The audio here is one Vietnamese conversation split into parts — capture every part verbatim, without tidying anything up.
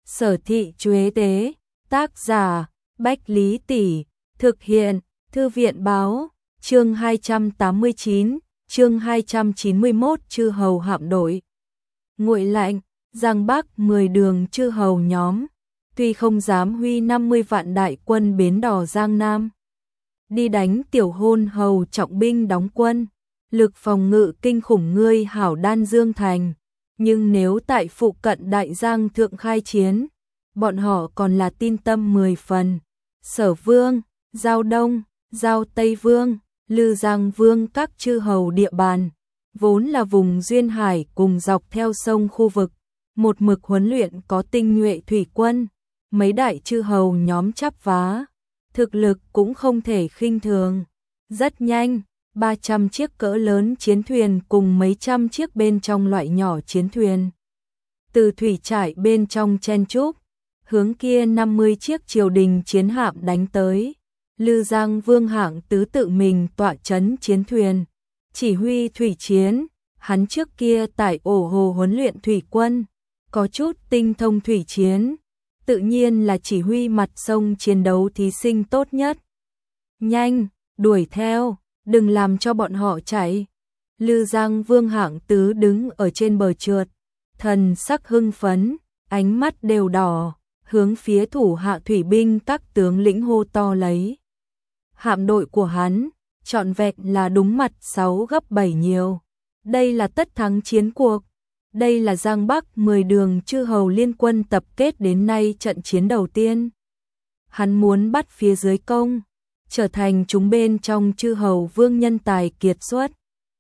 Sở thị Chuế Tế, tác giả, Bách Lý Tỷ, thực hiện, Thư viện Báo, chương hai trăm tám mươi chín, chương hai trăm chín mươi mốt chư hầu hạm đội. Nguội lạnh, Giang Bắc mười đường chư hầu nhóm, tuy không dám huy năm mươi vạn đại quân bến đò Giang Nam, đi đánh tiểu hôn hầu trọng binh đóng quân, lực phòng ngự kinh khủng ngươi hảo đan Dương Thành. Nhưng nếu tại phụ cận Đại Giang thượng khai chiến, bọn họ còn là tin tâm mười phần. Sở Vương, Giao Đông, Giao Tây Vương, Lư Giang Vương các chư hầu địa bàn, vốn là vùng duyên hải cùng dọc theo sông khu vực, một mực huấn luyện có tinh nhuệ thủy quân, mấy đại chư hầu nhóm chắp vá, thực lực cũng không thể khinh thường. Rất nhanh, ba trăm chiếc cỡ lớn chiến thuyền cùng mấy trăm chiếc bên trong loại nhỏ chiến thuyền từ thủy trại bên trong chen chúc, hướng kia năm mươi chiếc triều đình chiến hạm đánh tới. Lư Giang Vương hạng tứ tự mình tọa chấn chiến thuyền, chỉ huy thủy chiến, hắn trước kia tại ổ hồ huấn luyện thủy quân, có chút tinh thông thủy chiến, tự nhiên là chỉ huy mặt sông chiến đấu thí sinh tốt nhất. Nhanh, đuổi theo, đừng làm cho bọn họ chạy. Lư Giang Vương hạng tứ đứng ở trên bờ trượt, thần sắc hưng phấn, ánh mắt đều đỏ, hướng phía thủ hạ thủy binh các tướng lĩnh hô to lấy. Hạm đội của hắn, trọn vẹn là đúng mặt sáu gấp bảy nhiều. Đây là tất thắng chiến cuộc. Đây là Giang Bắc mười đường chư hầu liên quân tập kết đến nay trận chiến đầu tiên. Hắn muốn bắt phía dưới công, trở thành chúng bên trong chư hầu vương nhân tài kiệt xuất.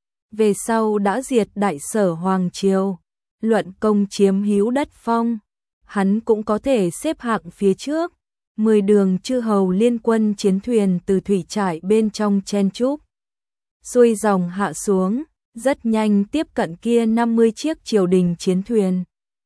Về sau đã diệt đại sở Hoàng Triều, luận công chiếm hữu đất phong, hắn cũng có thể xếp hạng phía trước. Mười đường chư hầu liên quân chiến thuyền từ thủy trại bên trong chen chúc, xuôi dòng hạ xuống, rất nhanh tiếp cận kia năm mươi chiếc triều đình chiến thuyền.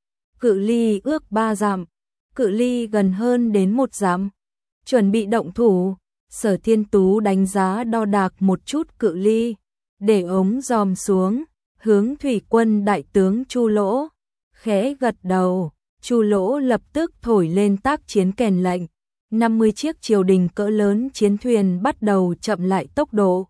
Cự ly ước ba dặm, cự ly gần hơn đến một dặm. Chuẩn bị động thủ, Sở Thiên Tú đánh giá đo đạc một chút cự ly, để ống dòm xuống, hướng thủy quân đại tướng Chu Lỗ, khẽ gật đầu. Chu Lỗ lập tức thổi lên tác chiến kèn lệnh. năm mươi chiếc triều đình cỡ lớn chiến thuyền bắt đầu chậm lại tốc độ,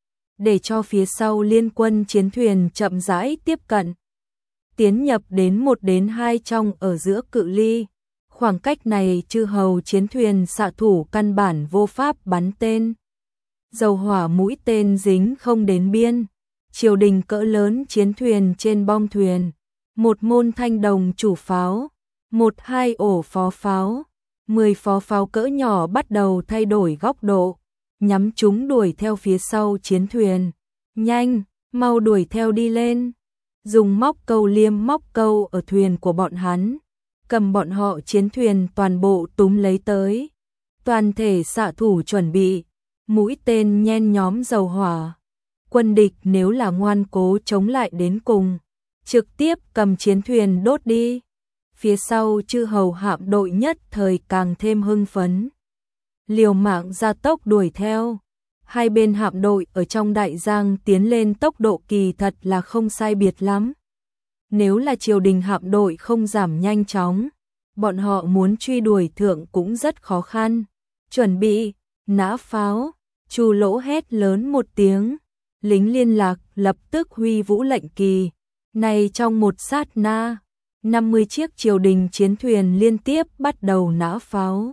để cho phía sau liên quân chiến thuyền chậm rãi tiếp cận, tiến nhập đến một đến hai trong ở giữa cự ly. Khoảng cách này chư hầu chiến thuyền xạ thủ căn bản vô pháp bắn tên, dầu hỏa mũi tên dính không đến biên. Triều đình cỡ lớn chiến thuyền trên bong thuyền, một môn thanh đồng chủ pháo, một hai ổ phó pháo, mười phó pháo cỡ nhỏ bắt đầu thay đổi góc độ, nhắm chúng đuổi theo phía sau chiến thuyền. Nhanh, mau đuổi theo đi lên. Dùng móc câu liêm móc câu ở thuyền của bọn hắn, cầm bọn họ chiến thuyền toàn bộ túm lấy tới. Toàn thể xạ thủ chuẩn bị, mũi tên nhen nhóm dầu hỏa. Quân địch nếu là ngoan cố chống lại đến cùng, trực tiếp cầm chiến thuyền đốt đi. Phía sau chư hầu hạm đội nhất thời càng thêm hưng phấn, liều mạng gia tốc đuổi theo. Hai bên hạm đội ở trong Đại Giang tiến lên tốc độ kỳ thật là không sai biệt lắm. Nếu là triều đình hạm đội không giảm nhanh chóng, bọn họ muốn truy đuổi thượng cũng rất khó khăn. Chuẩn bị, nã pháo. Chu Lỗ hét lớn một tiếng, lính liên lạc lập tức huy vũ lệnh kỳ. Này trong một sát na, năm mươi chiếc triều đình chiến thuyền liên tiếp bắt đầu nã pháo.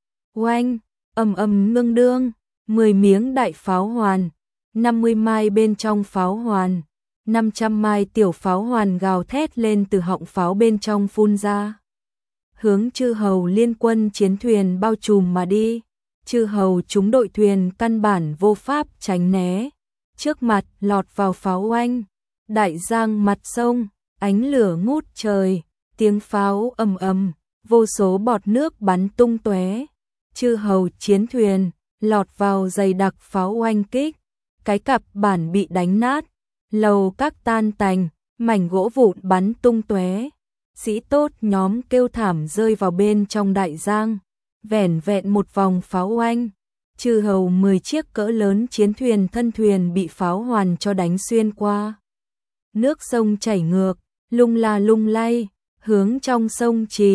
Oanh, ầm ầm ngưng đương, mười miếng đại pháo hoàn, năm mươi mai bên trong pháo hoàn, năm trăm mai tiểu pháo hoàn gào thét lên từ họng pháo bên trong phun ra, hướng chư hầu liên quân chiến thuyền bao trùm mà đi. Chư hầu chúng đội thuyền căn bản vô pháp tránh né, trước mặt lọt vào pháo oanh. Đại Giang mặt sông, ánh lửa ngút trời, tiếng pháo ầm ầm, vô số bọt nước bắn tung tóe. Chư hầu chiến thuyền lọt vào dày đặc pháo oanh kích, cái cặp bản bị đánh nát, lầu các tan tành, mảnh gỗ vụn bắn tung tóe. Sĩ tốt nhóm kêu thảm rơi vào bên trong Đại Giang. Vẻn vẹn một vòng pháo oanh, chư hầu mười chiếc cỡ lớn chiến thuyền thân thuyền bị pháo hoàn cho đánh xuyên qua. Nước sông chảy ngược, lung la lung lay, hướng trong sông chìm,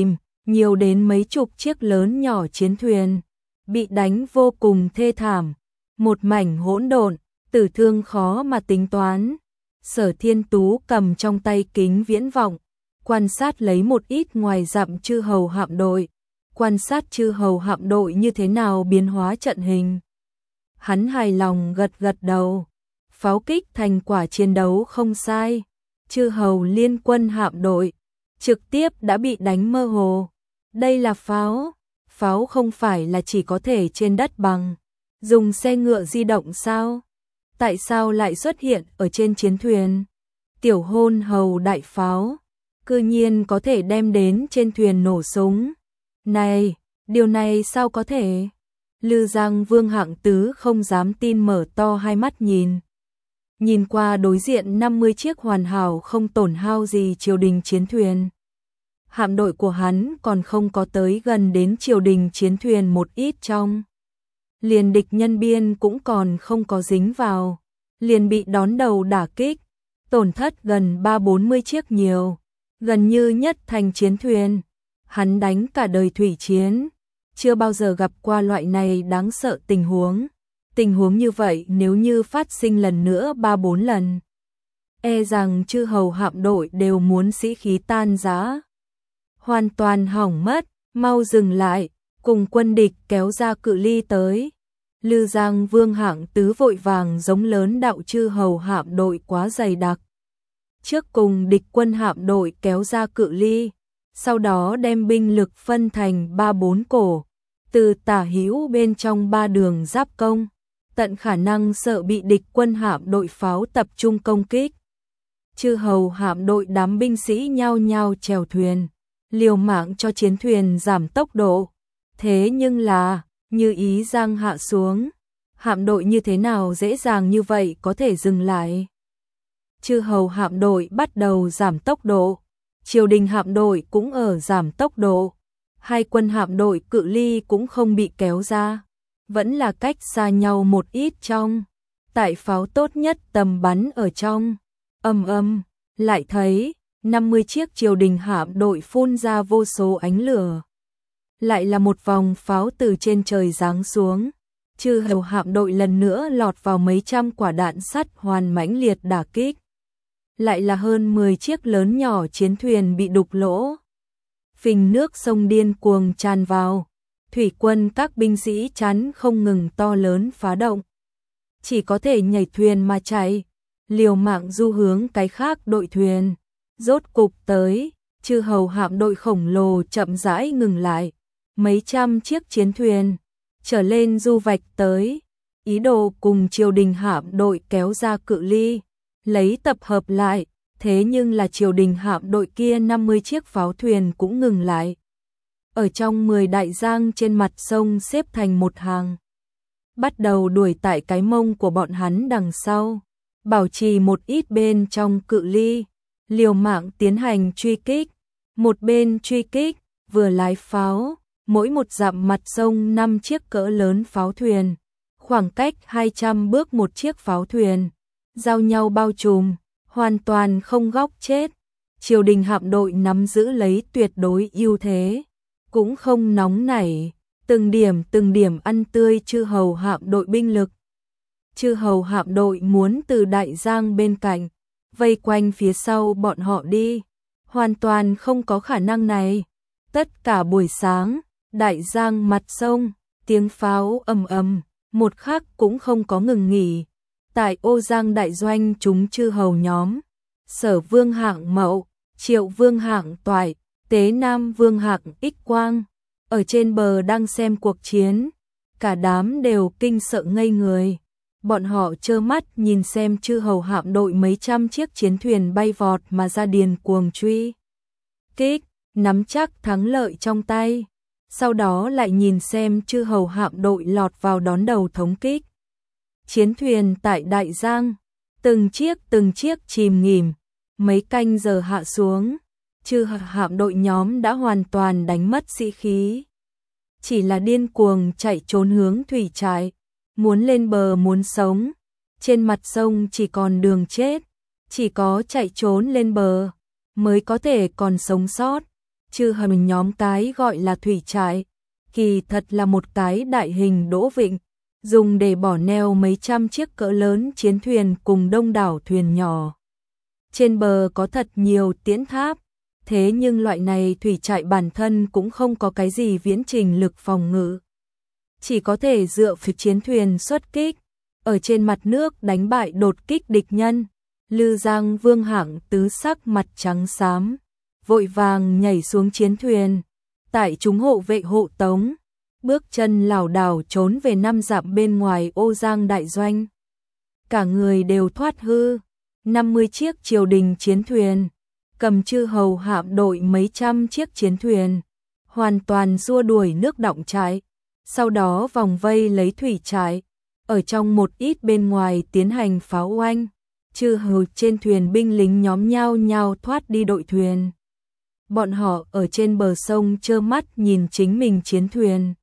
nhiều đến mấy chục chiếc lớn nhỏ chiến thuyền, bị đánh vô cùng thê thảm, một mảnh hỗn độn, tử thương khó mà tính toán. Sở Thiên Tú cầm trong tay kính viễn vọng, quan sát lấy một ít ngoài dặm chư hầu hạm đội, quan sát chư hầu hạm đội như thế nào biến hóa trận hình. Hắn hài lòng gật gật đầu, pháo kích thành quả chiến đấu không sai, chư hầu liên quân hạm đội trực tiếp đã bị đánh mơ hồ. Đây là pháo, pháo không phải là chỉ có thể trên đất bằng, dùng xe ngựa di động sao? Tại sao lại xuất hiện ở trên chiến thuyền? Tiểu hôn hầu đại pháo, cư nhiên có thể đem đến trên thuyền nổ súng. Này, điều này sao có thể? Lư Giang Vương Hạng Tứ không dám tin mở to hai mắt nhìn. Nhìn qua đối diện năm mươi chiếc hoàn hảo không tổn hao gì triều đình chiến thuyền. Hạm đội của hắn còn không có tới gần đến triều đình chiến thuyền một ít trong. Liền địch nhân biên cũng còn không có dính vào, liền bị đón đầu đả kích, tổn thất gần ba bốn mươi chiếc nhiều, gần như nhất thành chiến thuyền. Hắn đánh cả đời thủy chiến, chưa bao giờ gặp qua loại này đáng sợ tình huống. Tình huống như vậy nếu như phát sinh lần nữa ba bốn lần, e rằng chư hầu hạm đội đều muốn sĩ khí tan rã, hoàn toàn hỏng mất. Mau dừng lại, cùng quân địch kéo ra cự ly tới. Lư Giang Vương Hạng Tứ vội vàng giống lớn đạo chư hầu hạm đội quá dày đặc. Trước cùng địch quân hạm đội kéo ra cự ly, sau đó đem binh lực phân thành ba bốn cổ, từ tả hữu bên trong ba đường giáp công, tận khả năng sợ bị địch quân hạm đội pháo tập trung công kích. Chư hầu hạm đội đám binh sĩ nhao nhao chèo thuyền, liều mạng cho chiến thuyền giảm tốc độ. Thế nhưng là, như ý giang hạ xuống, hạm đội như thế nào dễ dàng như vậy có thể dừng lại. Chư hầu hạm đội bắt đầu giảm tốc độ, triều đình hạm đội cũng ở giảm tốc độ, hai quân hạm đội cự ly cũng không bị kéo ra, vẫn là cách xa nhau một ít trong. Tại pháo tốt nhất tầm bắn ở trong, ầm ầm, lại thấy năm mươi chiếc triều đình hạm đội phun ra vô số ánh lửa. Lại là một vòng pháo từ trên trời giáng xuống, chư hầu hạm đội lần nữa lọt vào mấy trăm quả đạn sắt hoàn mãnh liệt đả kích. Lại là hơn mười chiếc lớn nhỏ chiến thuyền bị đục lỗ. Phình nước sông điên cuồng tràn vào, thủy quân các binh sĩ chắn không ngừng to lớn phá động. Chỉ có thể nhảy thuyền mà chạy, liều mạng du hướng cái khác đội thuyền. Rốt cục tới, chư hầu hạm đội khổng lồ chậm rãi ngừng lại, mấy trăm chiếc chiến thuyền trở lên du vạch tới, ý đồ cùng triều đình hạm đội kéo ra cự ly, lấy tập hợp lại. Thế nhưng là triều đình hạm đội kia năm mươi chiếc pháo thuyền cũng ngừng lại. Ở trong mười đại giang trên mặt sông xếp thành một hàng, bắt đầu đuổi tại cái mông của bọn hắn đằng sau, bảo trì một ít bên trong cự ly, liều mạng tiến hành truy kích. Một bên truy kích, vừa lái pháo, mỗi một dặm mặt sông năm chiếc cỡ lớn pháo thuyền, khoảng cách hai trăm bước một chiếc pháo thuyền, giao nhau bao trùm, hoàn toàn không góc chết. Triều đình hạm đội nắm giữ lấy tuyệt đối ưu thế, cũng không nóng nảy, từng điểm từng điểm ăn tươi chư hầu hạm đội binh lực. Chư hầu hạm đội muốn từ đại giang bên cạnh vây quanh phía sau bọn họ đi, hoàn toàn không có khả năng này. Tất cả buổi sáng, đại giang mặt sông, tiếng pháo ầm ầm, một khắc cũng không có ngừng nghỉ. Tại Ô Giang đại doanh chúng chư hầu nhóm, Sở Vương Hạng Mậu, Triệu Vương Hạng Toại, Tế Nam Vương Hạng Ích Quang, ở trên bờ đang xem cuộc chiến, cả đám đều kinh sợ ngây người. Bọn họ trơ mắt nhìn xem chư hầu hạm đội mấy trăm chiếc chiến thuyền bay vọt mà ra điền cuồng truy kích, nắm chắc thắng lợi trong tay. Sau đó lại nhìn xem chư hầu hạm đội lọt vào đón đầu thống kích. Chiến thuyền tại Đại Giang, từng chiếc từng chiếc chìm nghỉm, mấy canh giờ hạ xuống, chư hạm đội nhóm đã hoàn toàn đánh mất sĩ khí. Chỉ là điên cuồng chạy trốn hướng thủy trại, muốn lên bờ muốn sống, trên mặt sông chỉ còn đường chết, chỉ có chạy trốn lên bờ mới có thể còn sống sót. Chư hầu nhóm cái gọi là thủy trại, kỳ thật là một cái đại hình đỗ vịnh, dùng để bỏ neo mấy trăm chiếc cỡ lớn chiến thuyền cùng đông đảo thuyền nhỏ. Trên bờ có thật nhiều tiễn tháp, thế nhưng loại này thủy trại bản thân cũng không có cái gì viễn trình lực phòng ngự. Chỉ có thể dựa vào chiến thuyền xuất kích, ở trên mặt nước đánh bại đột kích địch nhân. Lư Giang Vương Hạng Tứ sắc mặt trắng xám, vội vàng nhảy xuống chiến thuyền, tại chúng hộ vệ hộ tống, bước chân lảo đảo trốn về năm dặm bên ngoài Ô Giang đại doanh. Cả người đều thoát hư, năm mươi chiếc triều đình chiến thuyền, cầm chư hầu hạm đội mấy trăm chiếc chiến thuyền, hoàn toàn xua đuổi nước đọng trại, sau đó vòng vây lấy thủy trại, ở trong một ít bên ngoài tiến hành pháo oanh. Chư hầu trên thuyền binh lính nhóm nhao nhao thoát đi đội thuyền. Bọn họ ở trên bờ sông trơ mắt nhìn chính mình chiến thuyền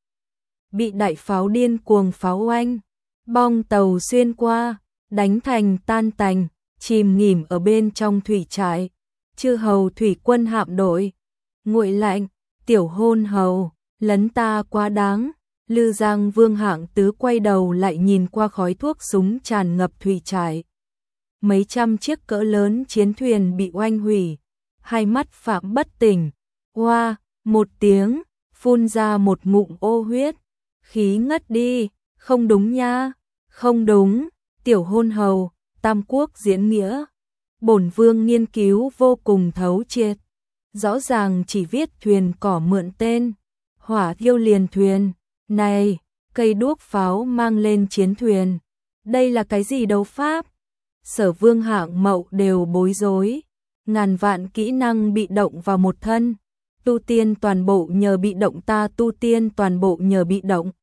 bị đại pháo điên cuồng pháo oanh, bong tàu xuyên qua, đánh thành tan tành, chìm nghỉm ở bên trong thủy trại. Chư hầu thủy quân hạm đội, nguội lạnh, tiểu hôn hầu, lấn ta quá đáng. Lư Giang Vương Hạng Tứ quay đầu lại nhìn qua khói thuốc súng tràn ngập thủy trại. Mấy trăm chiếc cỡ lớn chiến thuyền bị oanh hủy, hai mắt phạm bất tỉnh, oa, một tiếng, phun ra một ngụm ô huyết, khí ngất đi, không đúng nha, không đúng, tiểu hôn hầu, tam quốc diễn nghĩa. Bổn vương nghiên cứu vô cùng thấu triệt, rõ ràng chỉ viết thuyền cỏ mượn tên, hỏa thiêu liền thuyền, này, cây đuốc pháo mang lên chiến thuyền, đây là cái gì đấu pháp? Sở Vương Hạng Mậu đều bối rối, ngàn vạn kỹ năng bị động vào một thân, tu tiên toàn bộ nhờ bị động ta tu tiên toàn bộ nhờ bị động.